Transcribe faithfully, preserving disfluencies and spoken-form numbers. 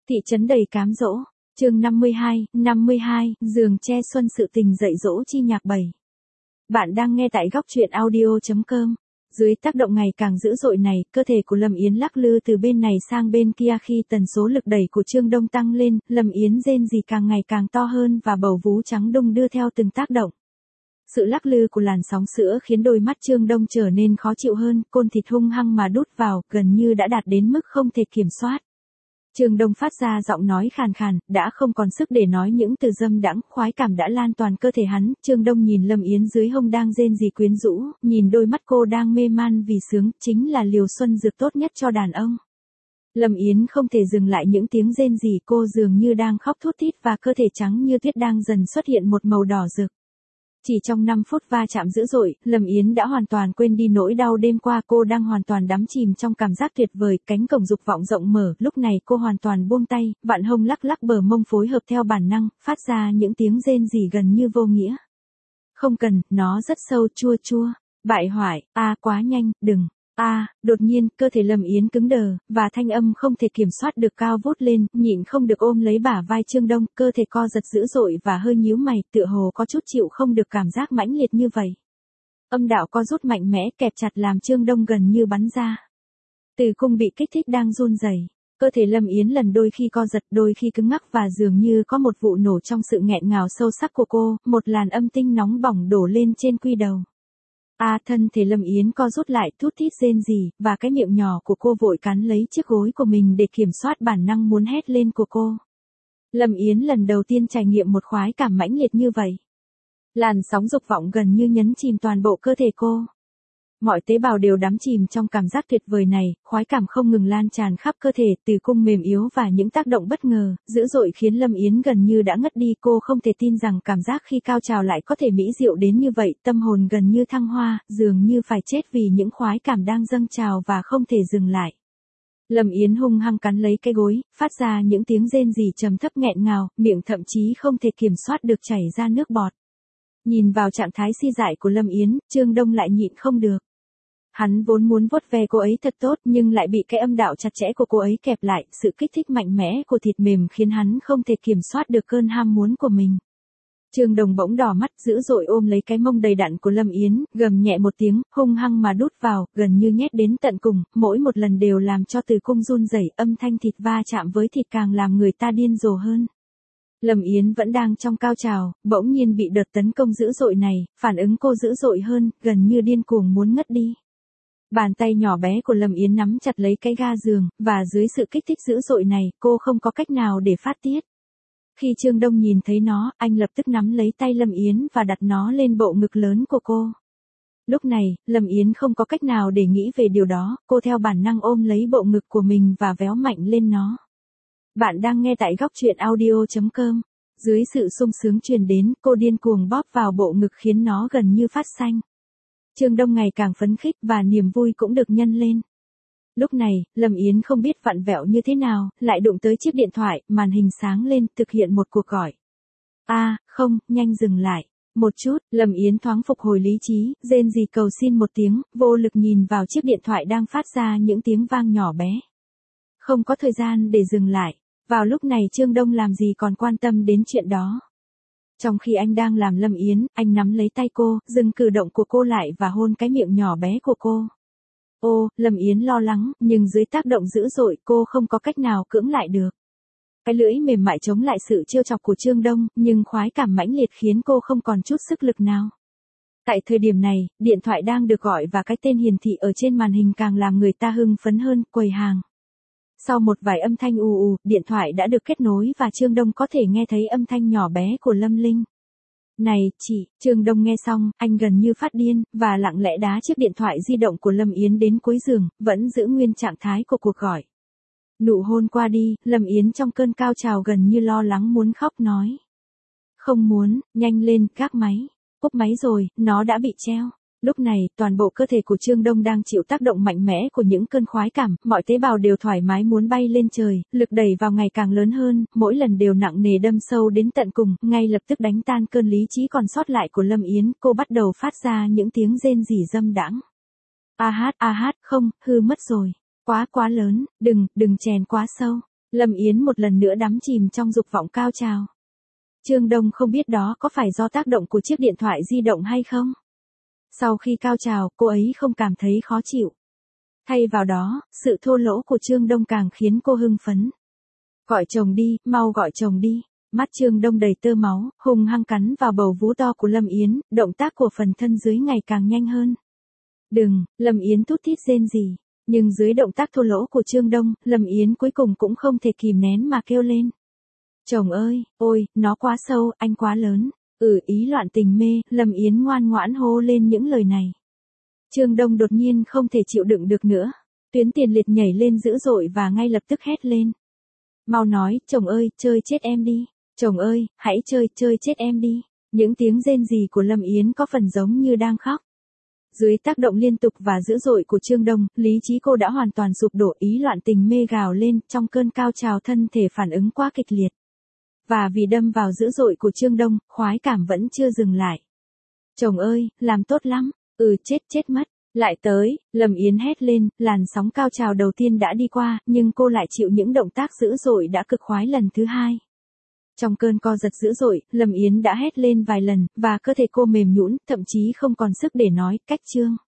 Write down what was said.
Thị trấn đầy cám dỗ, chương năm mươi hai, năm mươi hai, giường tre xuân sự tình dạy dỗ chi nhạc bảy. Bạn đang nghe tại góc truyện audio chấm com. Dưới tác động ngày càng dữ dội này, cơ thể của Lâm Yến lắc lư từ bên này sang bên kia khi tần số lực đẩy của Trương Đông tăng lên, Lâm Yến rên rỉ càng ngày càng to hơn và bầu vú trắng đung đưa theo từng tác động. Sự lắc lư của làn sóng sữa khiến đôi mắt Trương Đông trở nên khó chịu hơn, côn thịt hung hăng mà đút vào, gần như đã đạt đến mức không thể kiểm soát. Trương Đông phát ra giọng nói khàn khàn, đã không còn sức để nói những từ dâm đãng, khoái cảm đã lan toàn cơ thể hắn. Trương Đông nhìn Lâm Yến dưới hông đang rên rỉ quyến rũ, nhìn đôi mắt cô đang mê man vì sướng, chính là liều xuân dược tốt nhất cho đàn ông. Lâm Yến không thể dừng lại những tiếng rên rỉ, cô dường như đang khóc thút thít và cơ thể trắng như tuyết đang dần xuất hiện một màu đỏ rực. Chỉ trong năm phút va chạm dữ dội, Lâm Yến đã hoàn toàn quên đi nỗi đau đêm qua, cô đang hoàn toàn đắm chìm trong cảm giác tuyệt vời, cánh cổng dục vọng rộng mở, lúc này cô hoàn toàn buông tay, vặn hông lắc lắc bờ mông phối hợp theo bản năng, phát ra những tiếng rên rỉ gần như vô nghĩa. Không cần, nó rất sâu, chua chua, bại hoại, a quá nhanh, đừng. A, à, đột nhiên, cơ thể Lâm Yến cứng đờ, và thanh âm không thể kiểm soát được cao vút lên, nhịn không được ôm lấy bả vai Trương Đông, cơ thể co giật dữ dội và hơi nhíu mày, tựa hồ có chút chịu không được cảm giác mãnh liệt như vậy. Âm đạo co rút mạnh mẽ kẹp chặt làm Trương Đông gần như bắn ra. Tử cung bị kích thích đang run rẩy, cơ thể Lâm Yến lần đôi khi co giật, đôi khi cứng ngắc và dường như có một vụ nổ trong sự nghẹn ngào sâu sắc của cô, một làn âm tinh nóng bỏng đổ lên trên quy đầu. A à, thân thể Lâm Yến co rút lại, thút thít rên rỉ, và cái miệng nhỏ của cô vội cắn lấy chiếc gối của mình để kiểm soát bản năng muốn hét lên của cô. Lâm Yến lần đầu tiên trải nghiệm một khoái cảm mãnh liệt như vậy. Làn sóng dục vọng gần như nhấn chìm toàn bộ cơ thể cô. Mọi tế bào đều đắm chìm trong cảm giác tuyệt vời này, khoái cảm không ngừng lan tràn khắp cơ thể, tử cung mềm yếu và những tác động bất ngờ, dữ dội khiến Lâm Yến gần như đã ngất đi. Cô không thể tin rằng cảm giác khi cao trào lại có thể mỹ diệu đến như vậy, tâm hồn gần như thăng hoa, dường như phải chết vì những khoái cảm đang dâng trào và không thể dừng lại. Lâm Yến hung hăng cắn lấy cái gối, phát ra những tiếng rên rỉ trầm thấp nghẹn ngào, miệng thậm chí không thể kiểm soát được chảy ra nước bọt. Nhìn vào trạng thái si dại của Lâm Yến, Trương Đông lại nhịn không được. Hắn vốn muốn vuốt ve cô ấy thật tốt nhưng lại bị cái âm đạo chặt chẽ của cô ấy kẹp lại, sự kích thích mạnh mẽ của thịt mềm khiến hắn không thể kiểm soát được cơn ham muốn của mình. Trương Đông bỗng đỏ mắt dữ dội ôm lấy cái mông đầy đặn của Lâm Yến, gầm nhẹ một tiếng, hung hăng mà đút vào, gần như nhét đến tận cùng, mỗi một lần đều làm cho tử cung run rẩy, âm thanh thịt va chạm với thịt càng làm người ta điên rồ hơn. Lâm Yến vẫn đang trong cao trào, bỗng nhiên bị đợt tấn công dữ dội này, phản ứng cô dữ dội hơn, gần như điên cuồng muốn ngất đi. Bàn tay nhỏ bé của Lâm Yến nắm chặt lấy cái ga giường, và dưới sự kích thích dữ dội này, cô không có cách nào để phát tiết. Khi Trương Đông nhìn thấy nó, anh lập tức nắm lấy tay Lâm Yến và đặt nó lên bộ ngực lớn của cô. Lúc này, Lâm Yến không có cách nào để nghĩ về điều đó, cô theo bản năng ôm lấy bộ ngực của mình và véo mạnh lên nó. Bạn đang nghe tại góc truyện audio chấm com. Dưới sự sung sướng truyền đến, cô điên cuồng bóp vào bộ ngực khiến nó gần như phát xanh. Trương Đông ngày càng phấn khích và niềm vui cũng được nhân lên. Lúc này, Lâm Yến không biết vặn vẹo như thế nào, lại đụng tới chiếc điện thoại, màn hình sáng lên, thực hiện một cuộc gọi. A, à, không, nhanh dừng lại. Một chút, Lâm Yến thoáng phục hồi lý trí, rên rỉ cầu xin một tiếng, vô lực nhìn vào chiếc điện thoại đang phát ra những tiếng vang nhỏ bé. Không có thời gian để dừng lại. Vào lúc này Trương Đông làm gì còn quan tâm đến chuyện đó. Trong khi anh đang làm Lâm Yến, anh nắm lấy tay cô, dừng cử động của cô lại và hôn cái miệng nhỏ bé của cô. Ô, Lâm Yến lo lắng, nhưng dưới tác động dữ dội cô không có cách nào cưỡng lại được. Cái lưỡi mềm mại chống lại sự trêu chọc của Trương Đông, nhưng khoái cảm mãnh liệt khiến cô không còn chút sức lực nào. Tại thời điểm này, điện thoại đang được gọi và cái tên hiển thị ở trên màn hình càng làm người ta hưng phấn hơn, quầy hàng. Sau một vài âm thanh ù ù, điện thoại đã được kết nối và Trương Đông có thể nghe thấy âm thanh nhỏ bé của Lâm Linh. Này, chị, Trương Đông nghe xong, anh gần như phát điên, và lặng lẽ đá chiếc điện thoại di động của Lâm Yến đến cuối giường, vẫn giữ nguyên trạng thái của cuộc gọi. Nụ hôn qua đi, Lâm Yến trong cơn cao trào gần như lo lắng muốn khóc nói. Không muốn, nhanh lên, gác máy. Cúp máy rồi, nó đã bị treo. Lúc này, toàn bộ cơ thể của Trương Đông đang chịu tác động mạnh mẽ của những cơn khoái cảm, mọi tế bào đều thoải mái muốn bay lên trời, lực đẩy vào ngày càng lớn hơn, mỗi lần đều nặng nề đâm sâu đến tận cùng, ngay lập tức đánh tan cơn lý trí còn sót lại của Lâm Yến, cô bắt đầu phát ra những tiếng rên rỉ dâm đãng. A hát, a hát, không, hư mất rồi, quá quá lớn, đừng, đừng chèn quá sâu. Lâm Yến một lần nữa đắm chìm trong dục vọng cao trào. Trương Đông không biết đó có phải do tác động của chiếc điện thoại di động hay không. Sau khi cao trào, cô ấy không cảm thấy khó chịu. Thay vào đó, sự thô lỗ của Trương Đông càng khiến cô hưng phấn. Gọi chồng đi, mau gọi chồng đi. Mắt Trương Đông đầy tơ máu, hung hăng cắn vào bầu vú to của Lâm Yến, động tác của phần thân dưới ngày càng nhanh hơn. Đừng, Lâm Yến thút thít rên rỉ. Nhưng dưới động tác thô lỗ của Trương Đông, Lâm Yến cuối cùng cũng không thể kìm nén mà kêu lên. Chồng ơi, ôi, nó quá sâu, anh quá lớn. Ừ, ý loạn tình mê, Lâm Yến ngoan ngoãn hô lên những lời này. Trương Đông đột nhiên không thể chịu đựng được nữa. Tuyến tiền liệt nhảy lên dữ dội và ngay lập tức hét lên. Mau nói, chồng ơi, chơi chết em đi. Chồng ơi, hãy chơi, chơi chết em đi. Những tiếng rên rỉ của Lâm Yến có phần giống như đang khóc. Dưới tác động liên tục và dữ dội của Trương Đông, lý trí cô đã hoàn toàn sụp đổ, ý loạn tình mê gào lên, trong cơn cao trào thân thể phản ứng quá kịch liệt. Và vì đâm vào dữ dội của Trương Đông, khoái cảm vẫn chưa dừng lại. Chồng ơi, làm tốt lắm, ừ chết chết mất, lại tới, Lâm Yến hét lên, làn sóng cao trào đầu tiên đã đi qua, nhưng cô lại chịu những động tác dữ dội đã cực khoái lần thứ hai. Trong cơn co giật dữ dội, Lâm Yến đã hét lên vài lần, và cơ thể cô mềm nhũn, thậm chí không còn sức để nói, cách Trương